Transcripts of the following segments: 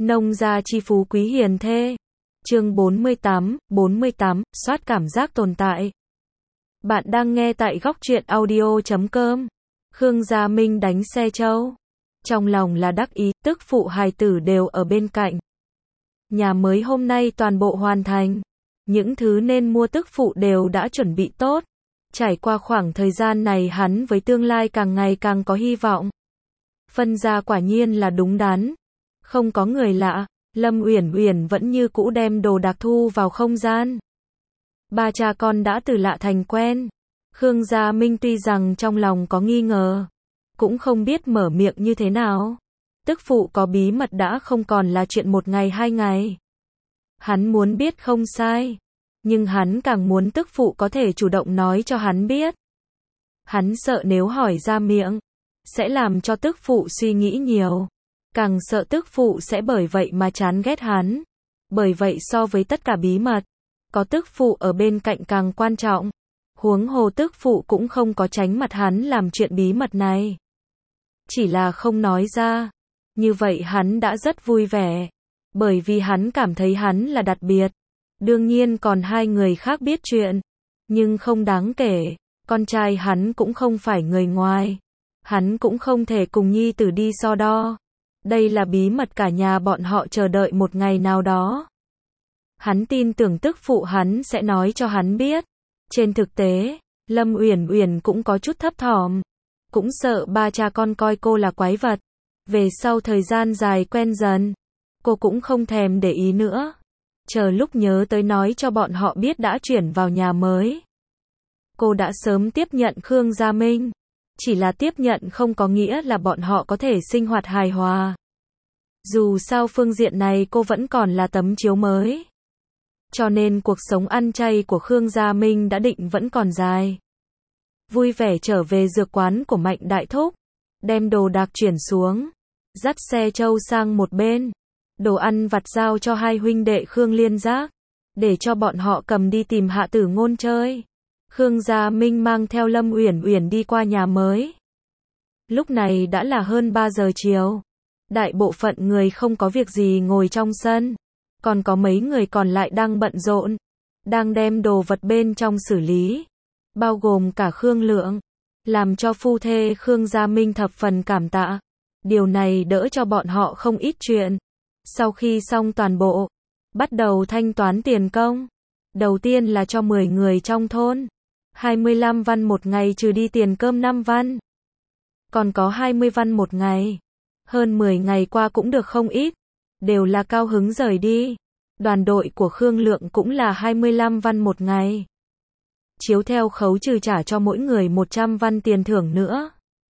Nông gia chi phú quý hiền thê. Chương 48, soát cảm giác tồn tại. Bạn đang nghe tại góc truyện audio.com. Khương Gia Minh đánh xe trâu. Trong lòng là đắc ý, tức phụ hài tử đều ở bên cạnh. Nhà mới hôm nay toàn bộ hoàn thành. Những thứ nên mua tức phụ đều đã chuẩn bị tốt. Trải qua khoảng thời gian này hắn với tương lai càng ngày càng có hy vọng. Phân gia quả nhiên là đúng đắn. Không có người lạ, Lâm Uyển Uyển vẫn như cũ đem đồ đạc thu vào không gian. Ba cha con đã từ lạ thành quen. Khương Gia Minh tuy rằng trong lòng có nghi ngờ, cũng không biết mở miệng như thế nào. Tức phụ có bí mật đã không còn là chuyện một ngày hai ngày. Hắn muốn biết không sai, nhưng hắn càng muốn tức phụ có thể chủ động nói cho hắn biết. Hắn sợ nếu hỏi ra miệng, sẽ làm cho tức phụ suy nghĩ nhiều. Càng sợ tức phụ sẽ bởi vậy mà chán ghét hắn. Bởi vậy so với tất cả bí mật, có tức phụ ở bên cạnh càng quan trọng. Huống hồ tức phụ cũng không có tránh mặt hắn làm chuyện bí mật này. Chỉ là không nói ra. Như vậy hắn đã rất vui vẻ. Bởi vì hắn cảm thấy hắn là đặc biệt. Đương nhiên còn hai người khác biết chuyện. Nhưng không đáng kể. Con trai hắn cũng không phải người ngoài. Hắn cũng không thể cùng nhi tử đi so đo. Đây là bí mật cả nhà bọn họ chờ đợi một ngày nào đó. Hắn tin tưởng tức phụ hắn sẽ nói cho hắn biết. Trên thực tế, Lâm Uyển Uyển cũng có chút thấp thỏm. Cũng sợ ba cha con coi cô là quái vật. Về sau thời gian dài quen dần, cô cũng không thèm để ý nữa. Chờ lúc nhớ tới nói cho bọn họ biết đã chuyển vào nhà mới. Cô đã sớm tiếp nhận Khương Gia Minh. Chỉ là tiếp nhận không có nghĩa là bọn họ có thể sinh hoạt hài hòa. Dù sao phương diện này cô vẫn còn là tấm chiếu mới. Cho nên cuộc sống ăn chay của Khương Gia Minh đã định vẫn còn dài. Vui vẻ trở về dược quán của Mạnh Đại Thúc. Đem đồ đạc chuyển xuống. Dắt xe trâu sang một bên. Đồ ăn vặt giao cho hai huynh đệ Khương Liên Giác. Để cho bọn họ cầm đi tìm Hạ Tử Ngôn chơi. Khương Gia Minh mang theo Lâm Uyển Uyển đi qua nhà mới. Lúc này đã là hơn 3 giờ chiều. Đại bộ phận người không có việc gì ngồi trong sân. Còn có mấy người còn lại đang bận rộn. Đang đem đồ vật bên trong xử lý. Bao gồm cả Khương Lượng. Làm cho phu thê Khương Gia Minh thập phần cảm tạ. Điều này đỡ cho bọn họ không ít chuyện. Sau khi xong toàn bộ, bắt đầu thanh toán tiền công. Đầu tiên là cho 10 người trong thôn. 25 văn một ngày trừ đi tiền cơm 5 văn. Còn có 20 văn một ngày. Hơn 10 ngày qua cũng được không ít. Đều là cao hứng rời đi. Đoàn đội của Khương Lượng cũng là 25 văn một ngày. Chiếu theo khấu trừ trả cho mỗi người 100 văn tiền thưởng nữa.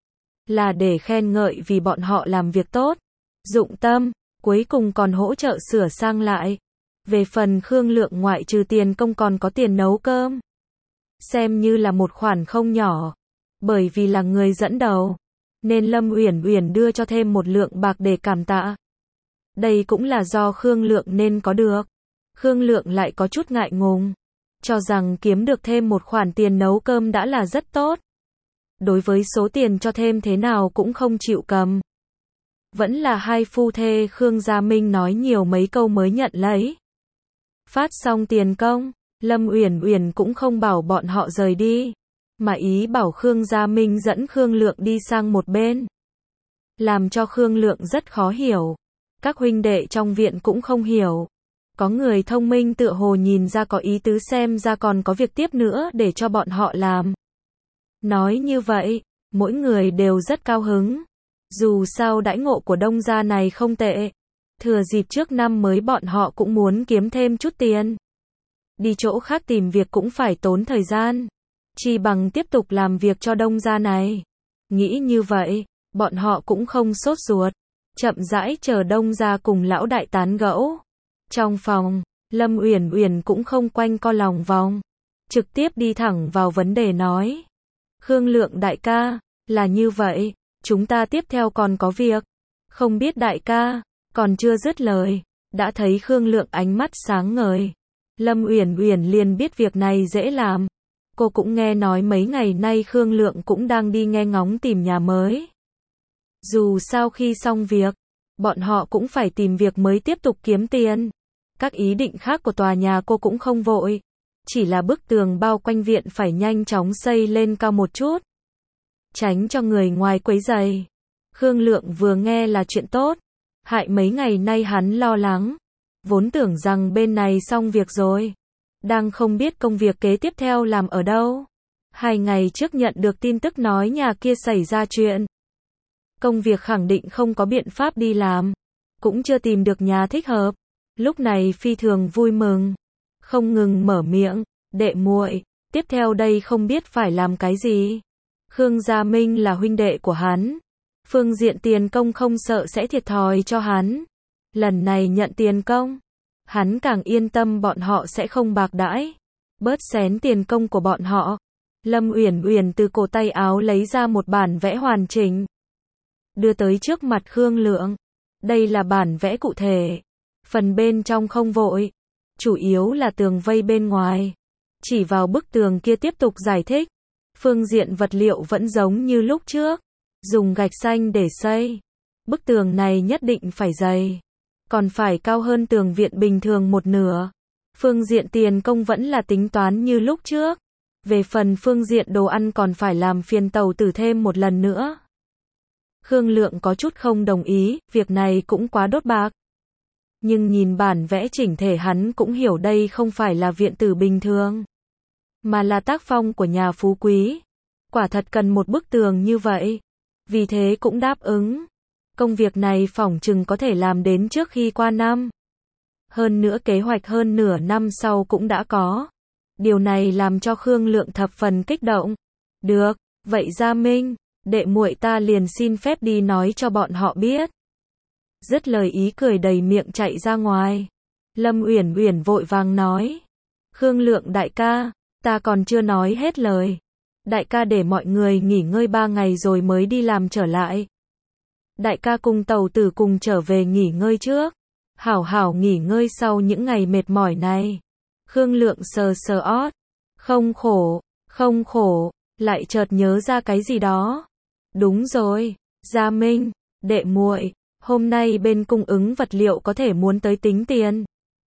Là để khen ngợi vì bọn họ làm việc tốt. Dụng tâm. Cuối cùng còn hỗ trợ sửa sang lại. Về phần Khương Lượng ngoại trừ tiền công còn có tiền nấu cơm. Xem như là một khoản không nhỏ. Bởi vì là người dẫn đầu. Nên Lâm Uyển Uyển đưa cho thêm một lượng bạc để cảm tạ. Đây cũng là do Khương Lượng nên có được. Khương Lượng lại có chút ngại ngùng. Cho rằng kiếm được thêm một khoản tiền nấu cơm đã là rất tốt. Đối với số tiền cho thêm thế nào cũng không chịu cầm. Vẫn là hai phu thê Khương Gia Minh nói nhiều mấy câu mới nhận lấy. Phát xong tiền công, Lâm Uyển Uyển cũng không bảo bọn họ rời đi. Mà ý bảo Khương Gia Minh dẫn Khương Lượng đi sang một bên. Làm cho Khương Lượng rất khó hiểu. Các huynh đệ trong viện cũng không hiểu. Có người thông minh tựa hồ nhìn ra có ý tứ xem ra còn có việc tiếp nữa để cho bọn họ làm. Nói như vậy, mỗi người đều rất cao hứng. Dù sao đãi ngộ của Đông gia này không tệ. Thừa dịp trước năm mới bọn họ cũng muốn kiếm thêm chút tiền. Đi chỗ khác tìm việc cũng phải tốn thời gian. Chỉ bằng tiếp tục làm việc cho Đông gia này. Nghĩ như vậy, bọn họ cũng không sốt ruột. Chậm rãi chờ Đông gia cùng lão đại tán gẫu. Trong phòng, Lâm Uyển Uyển cũng không quanh co lòng vòng. Trực tiếp đi thẳng vào vấn đề nói. Khương Lượng đại ca, là như vậy, chúng ta tiếp theo còn có việc. Không biết đại ca, còn chưa dứt lời, đã thấy Khương Lượng ánh mắt sáng ngời. Lâm Uyển Uyển liền biết việc này dễ làm. Cô cũng nghe nói mấy ngày nay Khương Lượng cũng đang đi nghe ngóng tìm nhà mới. Dù sao khi xong việc, Bọn họ cũng phải tìm việc mới tiếp tục kiếm tiền. Các ý định khác của tòa nhà cô cũng không vội. Chỉ là bức tường bao quanh viện phải nhanh chóng xây lên cao một chút. Tránh cho người ngoài quấy rầy. Khương Lượng vừa nghe là chuyện tốt. Hại mấy ngày nay hắn lo lắng. Vốn tưởng rằng bên này xong việc rồi. Đang không biết công việc kế tiếp theo làm ở đâu. 2 ngày trước nhận được tin tức nói nhà kia xảy ra chuyện. Công việc khẳng định không có biện pháp đi làm. Cũng chưa tìm được nhà thích hợp. Lúc này phi thường vui mừng. Không ngừng mở miệng. Đệ muội, tiếp theo đây không biết phải làm cái gì. Khương Gia Minh là huynh đệ của hắn. Phương diện tiền công không sợ sẽ thiệt thòi cho hắn. Lần này nhận tiền công. Hắn càng yên tâm bọn họ sẽ không bạc đãi. Bớt xén tiền công của bọn họ. Lâm Uyển Uyển từ cổ tay áo lấy ra một bản vẽ hoàn chỉnh. Đưa tới trước mặt Khương Lượng. Đây là bản vẽ cụ thể. Phần bên trong không vội. Chủ yếu là tường vây bên ngoài. Chỉ vào bức tường kia tiếp tục giải thích. Phương diện vật liệu vẫn giống như lúc trước. Dùng gạch xanh để xây. Bức tường này nhất định phải dày. Còn phải cao hơn tường viện bình thường một nửa. Phương diện tiền công vẫn là tính toán như lúc trước. Về phần phương diện đồ ăn còn phải làm phiền tàu tử thêm một lần nữa. Khương Lượng có chút không đồng ý, việc này cũng quá đốt bạc. Nhưng nhìn bản vẽ chỉnh thể hắn cũng hiểu đây không phải là viện tử bình thường. Mà là tác phong của nhà phú quý. Quả thật cần một bức tường như vậy. Vì thế cũng đáp ứng. Công việc này phỏng chừng có thể làm đến trước khi qua năm. Hơn nữa kế hoạch hơn nửa năm sau cũng đã có. Điều này làm cho Khương Lượng thập phần kích động. Được, vậy Gia Minh, đệ muội ta liền xin phép đi nói cho bọn họ biết. Dứt lời ý cười đầy miệng chạy ra ngoài. Lâm Uyển Uyển vội vàng nói. Khương Lượng đại ca, ta còn chưa nói hết lời. Đại ca để mọi người nghỉ ngơi 3 ngày rồi mới đi làm trở lại. Đại ca cùng tàu tử cùng trở về nghỉ ngơi trước. Hảo hảo nghỉ ngơi sau những ngày mệt mỏi này. Khương Lượng sờ sờ ót. Không khổ, lại chợt nhớ ra cái gì đó. Đúng rồi, Gia Minh, đệ muội, hôm nay bên cung ứng vật liệu có thể muốn tới tính tiền.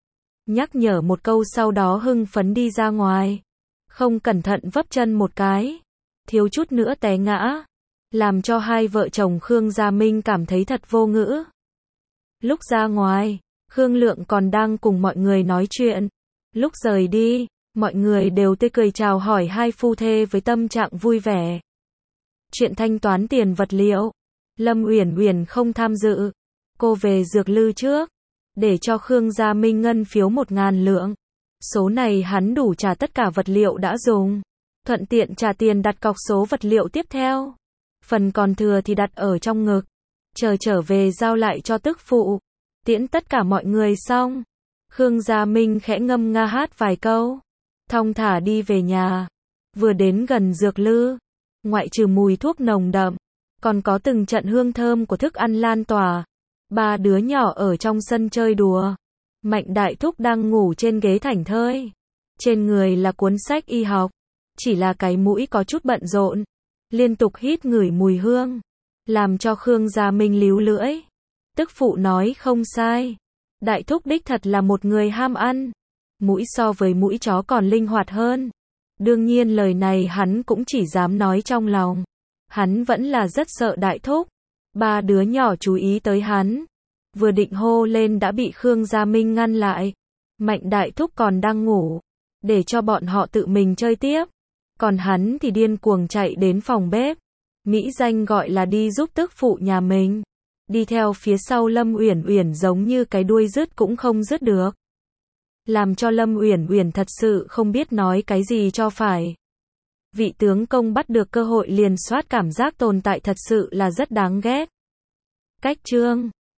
Nhắc nhở một câu sau đó hưng phấn đi ra ngoài. Không cẩn thận vấp chân một cái. Thiếu chút nữa té ngã. Làm cho hai vợ chồng Khương Gia Minh cảm thấy thật vô ngữ. Lúc ra ngoài, Khương Lượng còn đang cùng mọi người nói chuyện. Lúc rời đi, mọi người đều tươi cười chào hỏi hai phu thê với tâm trạng vui vẻ. Chuyện thanh toán tiền vật liệu, Lâm Uyển Uyển không tham dự. Cô về Dược Lư trước, để cho Khương Gia Minh ngân phiếu 1.000 lượng. Số này hắn đủ trả tất cả vật liệu đã dùng. Thuận tiện trả tiền đặt cọc số vật liệu tiếp theo. Phần còn thừa thì đặt ở trong ngực. Chờ trở về giao lại cho tức phụ. Tiễn tất cả mọi người xong. Khương Gia Minh khẽ ngâm nga hát vài câu. Thong thả đi về nhà. Vừa đến gần Dược Lư. Ngoại trừ mùi thuốc nồng đậm. Còn có từng trận hương thơm của thức ăn lan tỏa. 3 đứa nhỏ ở trong sân chơi đùa. Mạnh Đại Thúc đang ngủ trên ghế thảnh thơi. Trên người là cuốn sách y học. Chỉ là cái mũi có chút bận rộn. Liên tục hít ngửi mùi hương. Làm cho Khương Gia Minh líu lưỡi. Tức phụ nói không sai. Đại Thúc đích thật là một người ham ăn. Mũi so với mũi chó còn linh hoạt hơn. Đương nhiên lời này hắn cũng chỉ dám nói trong lòng. Hắn vẫn là rất sợ Đại Thúc. 3 đứa nhỏ chú ý tới hắn. Vừa định hô lên đã bị Khương Gia Minh ngăn lại. Mạnh Đại Thúc còn đang ngủ. Để cho bọn họ tự mình chơi tiếp. Còn hắn thì điên cuồng chạy đến phòng bếp. Mỹ danh gọi là đi giúp tức phụ nhà mình. Đi theo phía sau Lâm Uyển Uyển giống như cái đuôi dứt cũng không dứt được. Làm cho Lâm Uyển Uyển thật sự không biết nói cái gì cho phải. Vị tướng công bắt được cơ hội liền soát cảm giác tồn tại thật sự là rất đáng ghét. Cách chương